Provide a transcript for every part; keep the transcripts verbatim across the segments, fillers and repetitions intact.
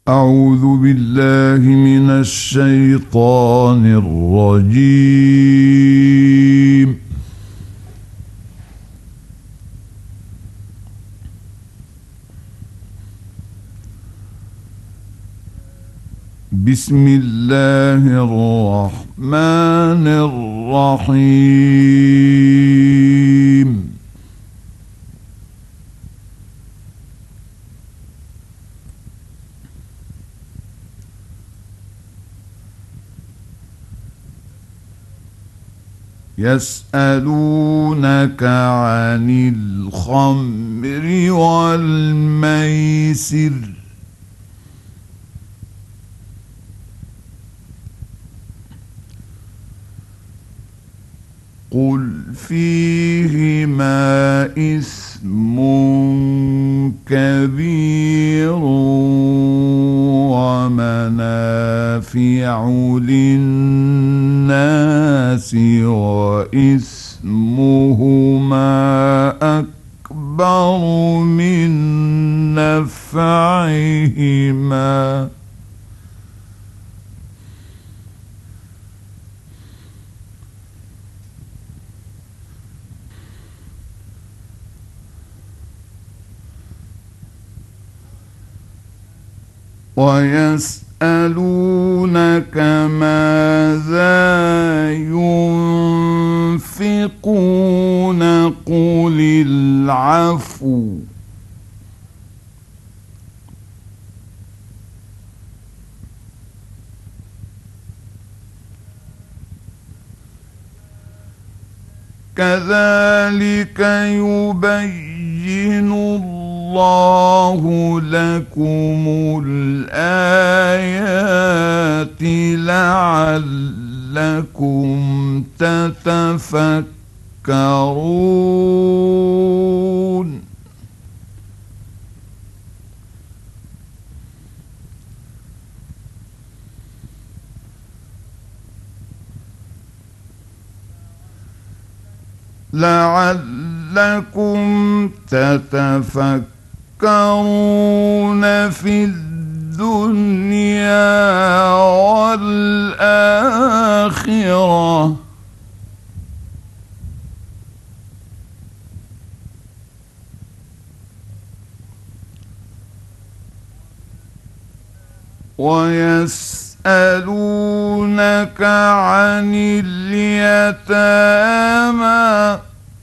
أعوذ بالله من الشيطان الرجيم. بسم الله الرحمن الرحيم. يسألونك عن الخمر والميسر قل فيهما إثم كبير ومنافع للناس وإثمهما أكبر من نفعهما ويسألونك ماذا ينفقون قل العفو كذلك يبين الله لكم الآيات لعلكم تتفكرون. لعلكم تتفكرون في الدنيا والآخرة ويسألونك عن اليتامى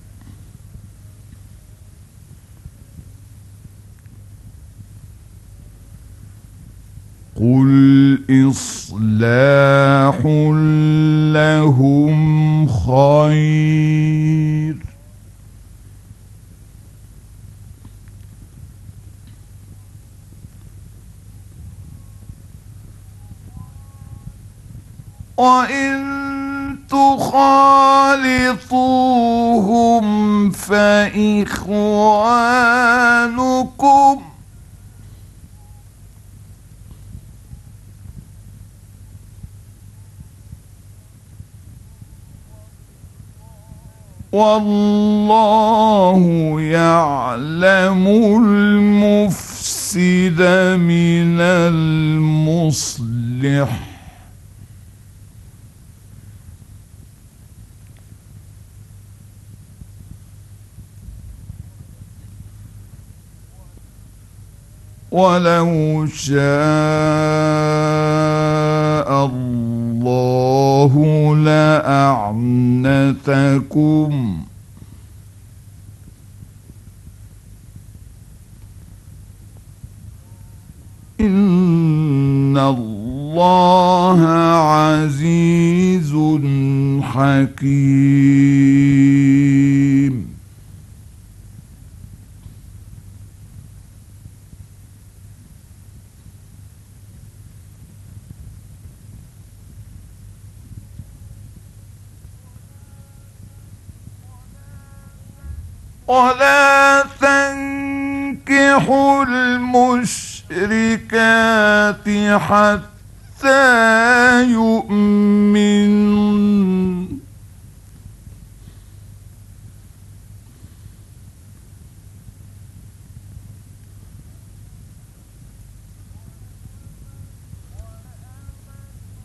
قل إصلاح لهم خير وإن تخالطوهم فإخوانكم والله يعلم المفسد من المصلح ولو شاء الله لأعنتكم إن الله عزيز حكيم. ولا تنكحوا المشركات حتى يؤمنوا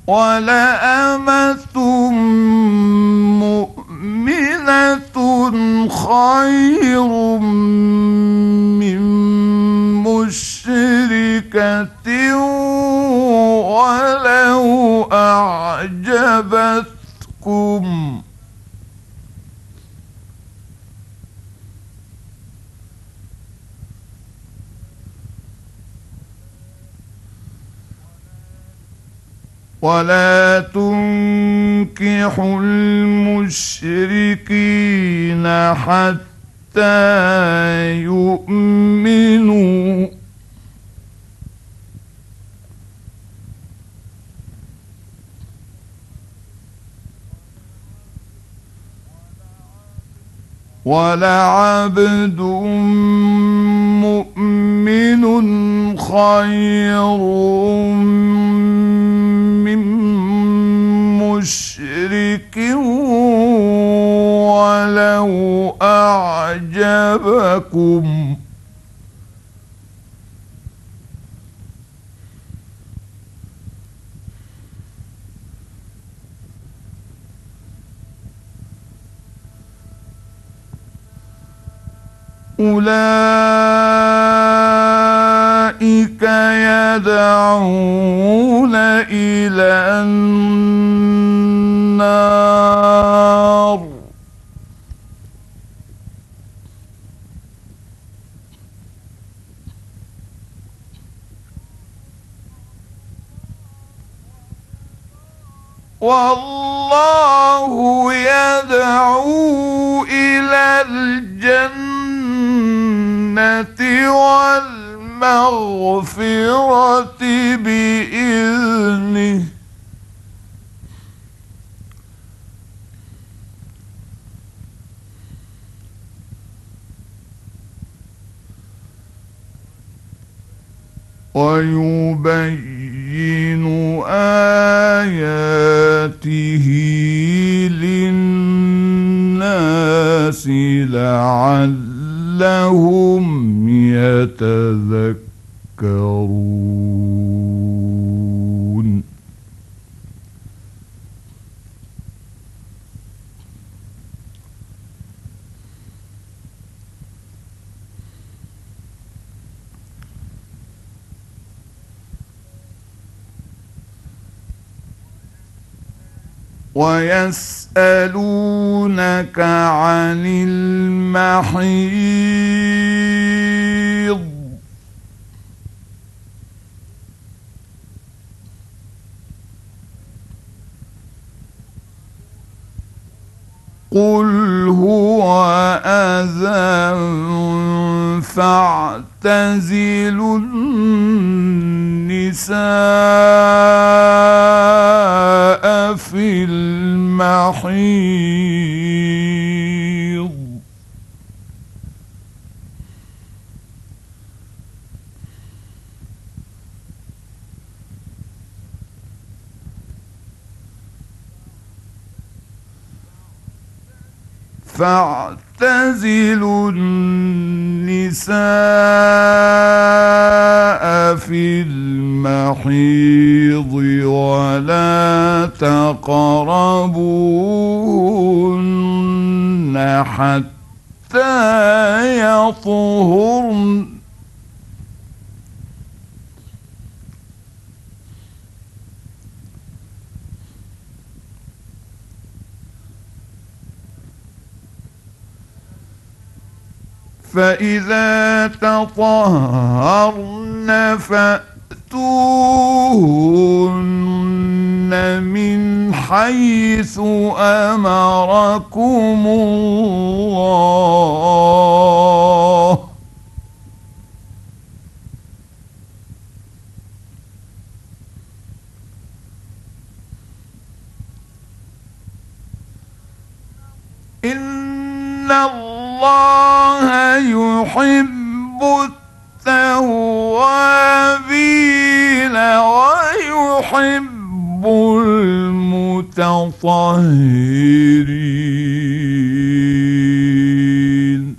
ولأمة مؤمنة خير من مشركة ولو أعجبتكم ولا تنكحوا المشركين حتى يؤمنوا ولعبد مؤمن خير من مشرك ولو أعجبكم أولئك يدعون إلى النار والله يدعو إلى الجنة والمغفرة بإذنه ويبين آياته للناس لعلهم يتذكرون ويسألونك عن المحيض قل هو أذى فاعتزلوا النساء في المحيض فاعتزلوا النساء في المحيض ولا تقربوهن حتى يطهرن فإذا تطهرن فأتوهن من حيث أمركم الله إن الله يحب التوابين ويحب المتطهرين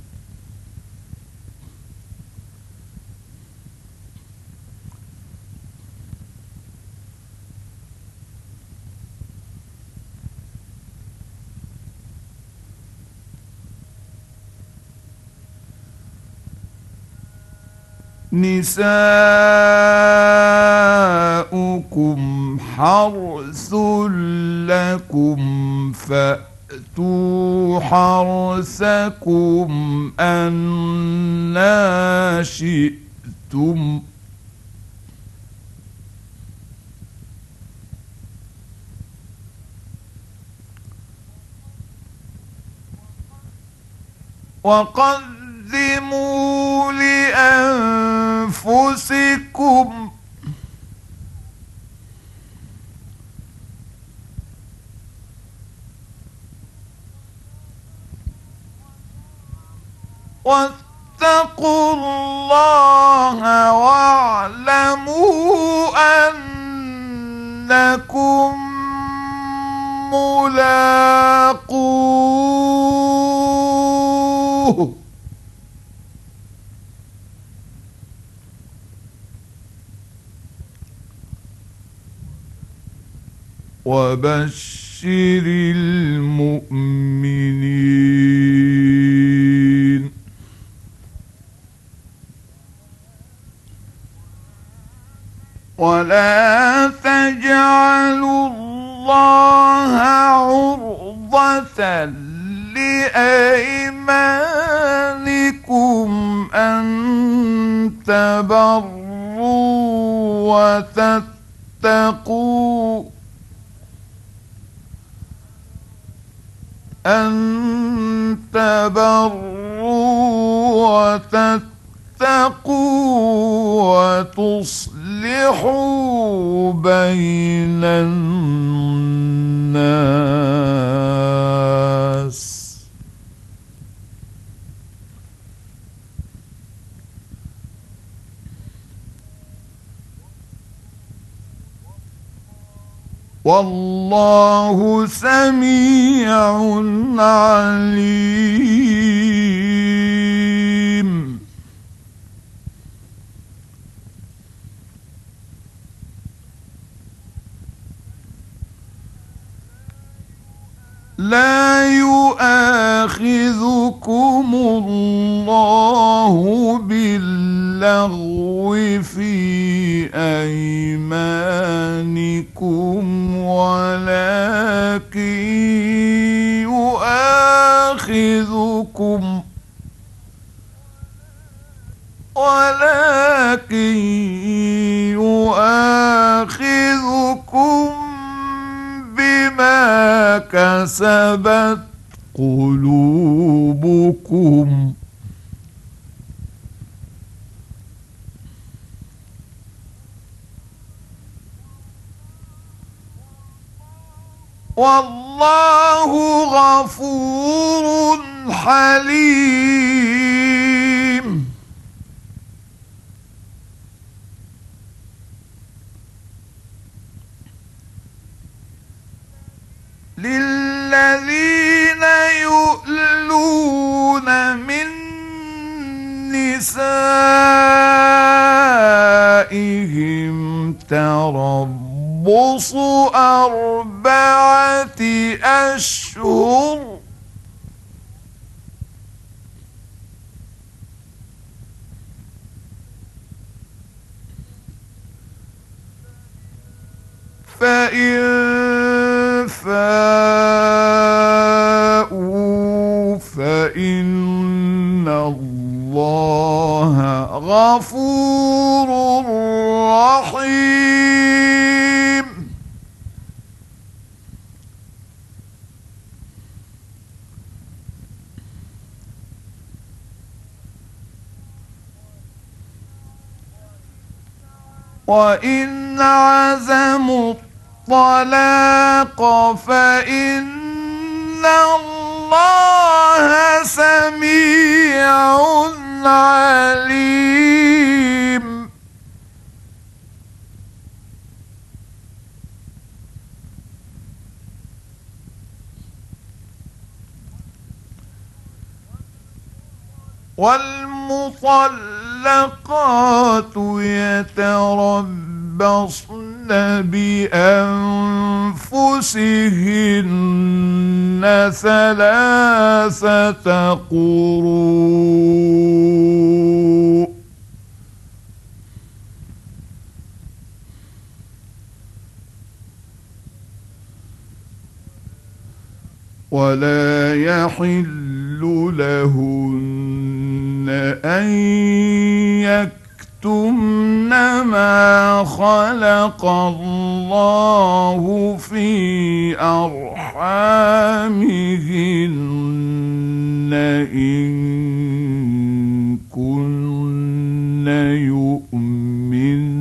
نساؤكم حرث لكم فأتوا حرثكم أنى شئتم وقدموا لأنفسكم واتقوا الله واعلموا أنكم ملاقوه وبشر المؤمنين ولا تجعلوا الله عرضة لأيمانكم أن تبروا وتتقوا أن تبروا وتتقوا وتصلحوا بين الناس والله سميع عليم لا يؤاخذكم الله باللغو في أيمانكم ولكن يؤاخذكم ولكن يؤاخذكم بما كسبت قلوبكم والله غفور حليم للذين يؤلون من نسائهم تربص أربعة أشهر فإن فاءوا فإن الله غفور رحيم وإن عزموا الطلاق فإن الله سميع عليم والمطلقات يتربصن بأنفسهن ثلاثة قروء ولا يحل لهن أن يكتمن ما خلق الله في أرحامهن إن كن يؤمن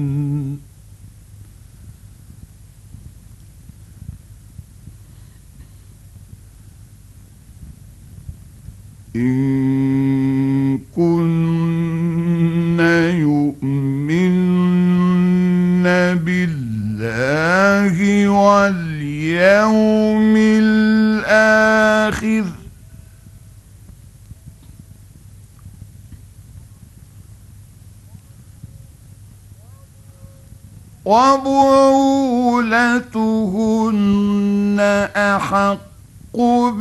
إن كن يؤمن بالله واليوم الآخر وبعولتهن أحق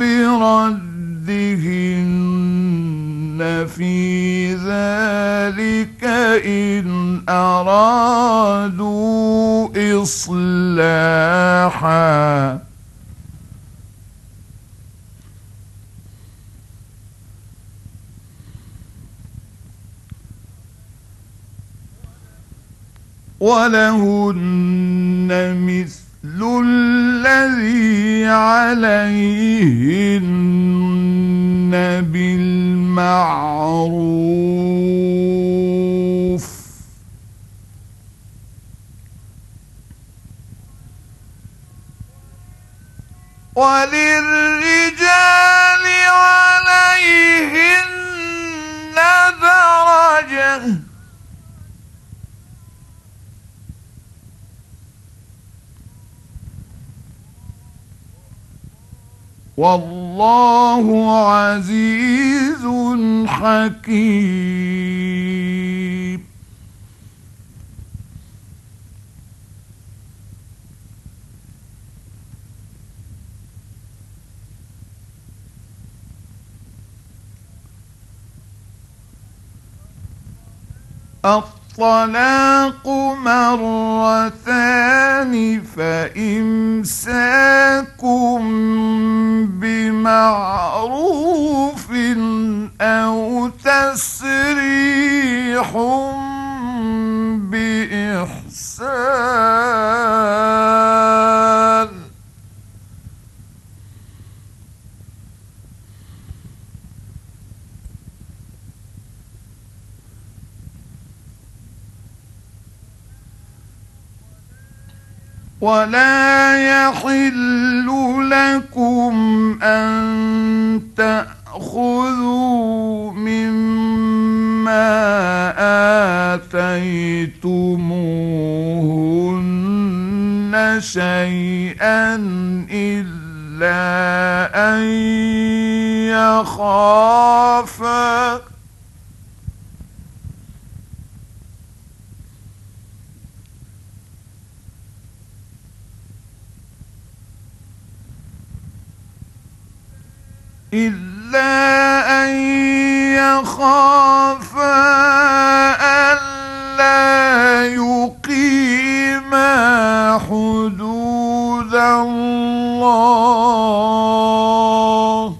بردهن في ذلك إن أرادوا إصلاحا ولهن مثل الذي عليهن بالمعروف وللرجال عليهن درجة والله عزيز حكيم الطلاق مرتان فإمساكم بمعروف أو تسريح بإحسان ولا يحل لكم أن تأخذوا مما آتيتموهن شيئا إلا أن يخافا إلا أن يخافا ألا يقيما حدود الله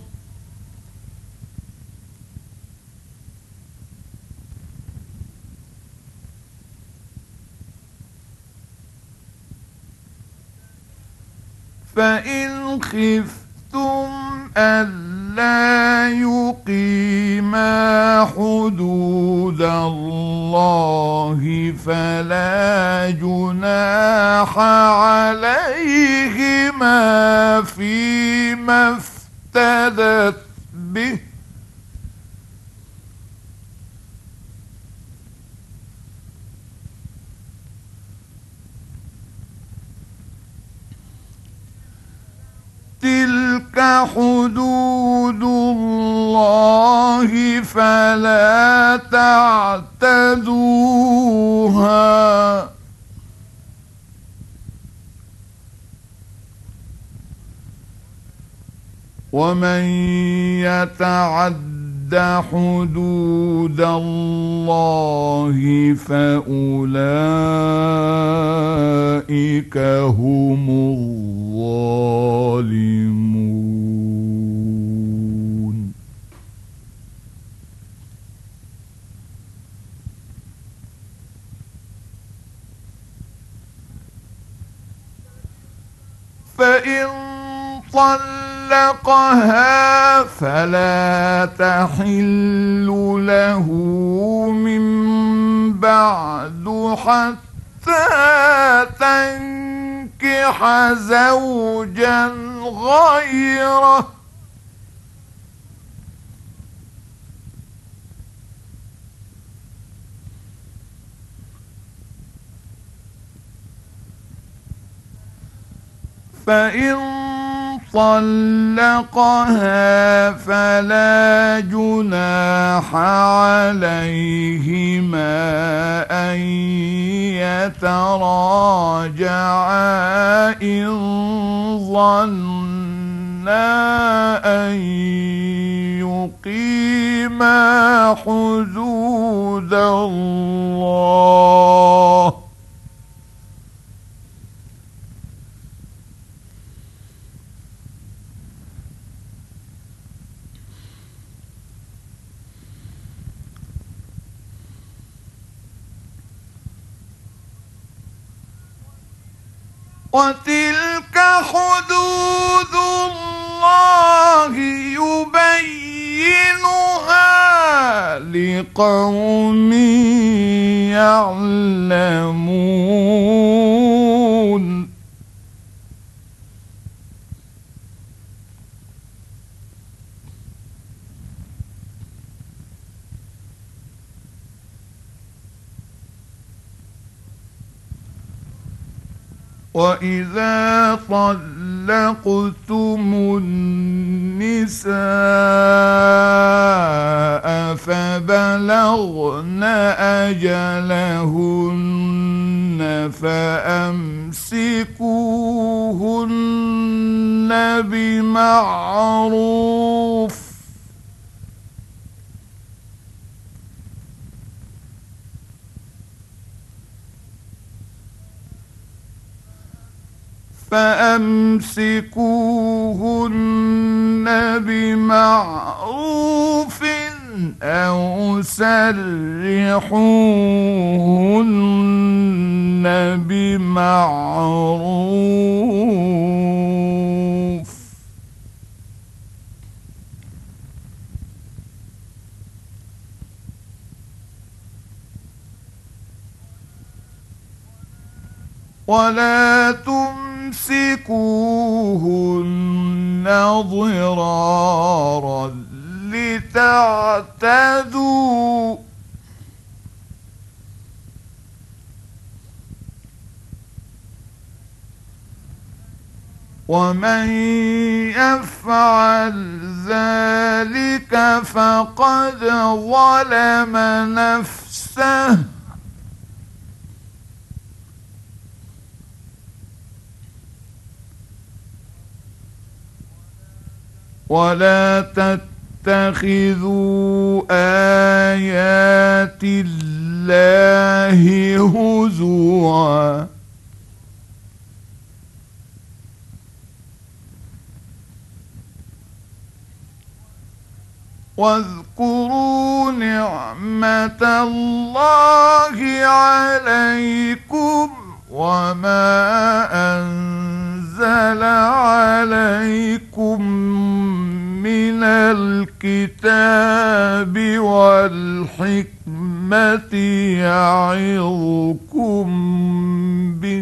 فإن خفتم ألا لا يقيما حدود الله فلا جناح عليهما فيما افتدت به تلك حدود الله فلا تعتدوها ومن يتعد حدود الله فأولئك هم الظالمون فإن طلقها فلا تحل له من بعد حتى تنكح زوجا غيره. فإن طلقها فلا جناح عليهما أن يتراجعا إن ظنا أن يقيما حدود الله. وتلك حدود الله يبينها لقوم يعلمون. وإذا طلقتم النساء فبلغن أجلهن فأمسكوهن بمعروف فأمسكوهن بمعروف أو سرحوهن بمعروف. ولا تمسكوهن ضرارا لتعتدوا ومن يفعل ذلك فقد ظلم نفسه ولا تتخذوا آيات الله هزوا واذكروا نعمة الله عليكم وما أنزل عليكم من الكتاب والحكمة يعظكم به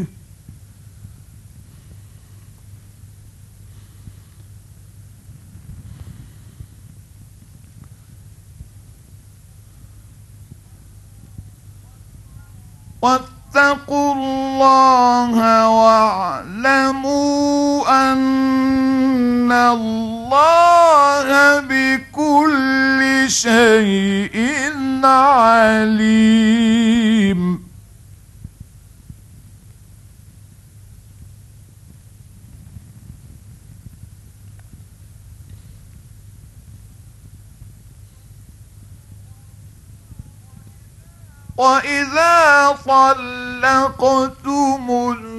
واتقوا الله واعلموا أن الله بكل شيء عليم. وإذا طلقتم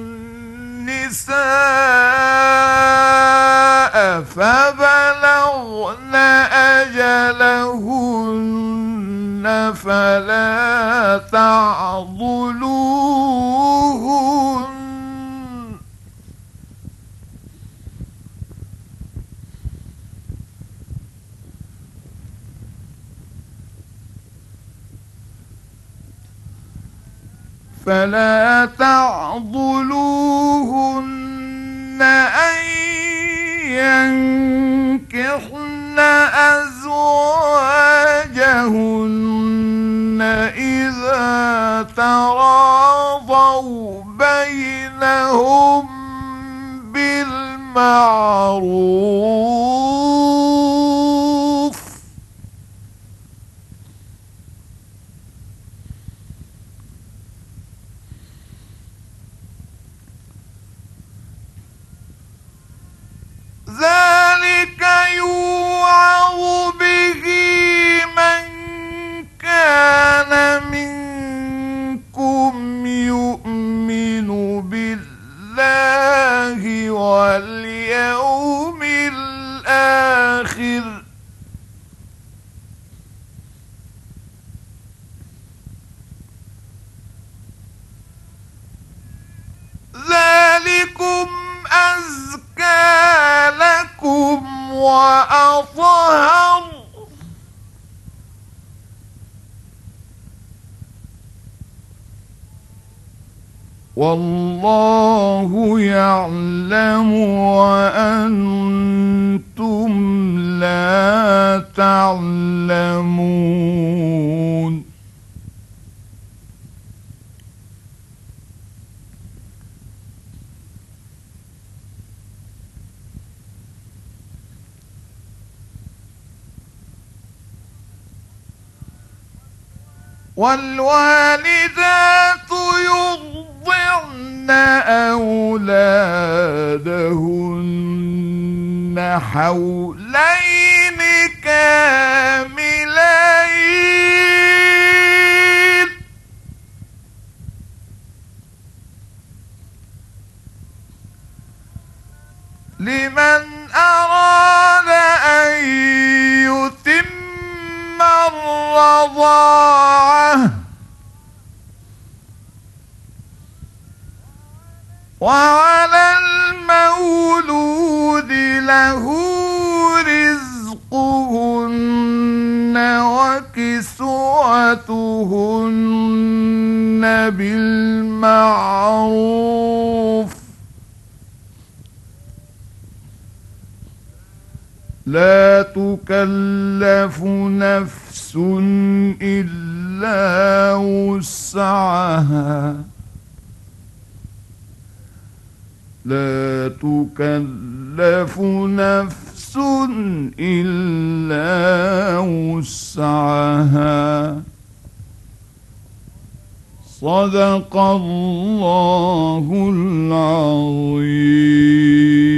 النساء فبلغن أجلهن فلا تعضلوهن فلا تعضلوهن أن ينكحن أزواجهن إذا تراضوا بينهم بالمعروف. ذلك يوعظ به من كان منكم يؤمن بالله واليوم الآخر. ذلكم أزكى لكم وأطهر. والله يعلم وأنتم لا تعلمون. والوالدات يرضعن أولادهن حولين كاملين لمن أراد أن يتم الرضاعة. وعلى المولود له رزقهن وكسوتهن بالمعروف. لا تكلف نفس إلا وسعها. لا تكلف نفس إلا وسعها. صدق الله العظيم.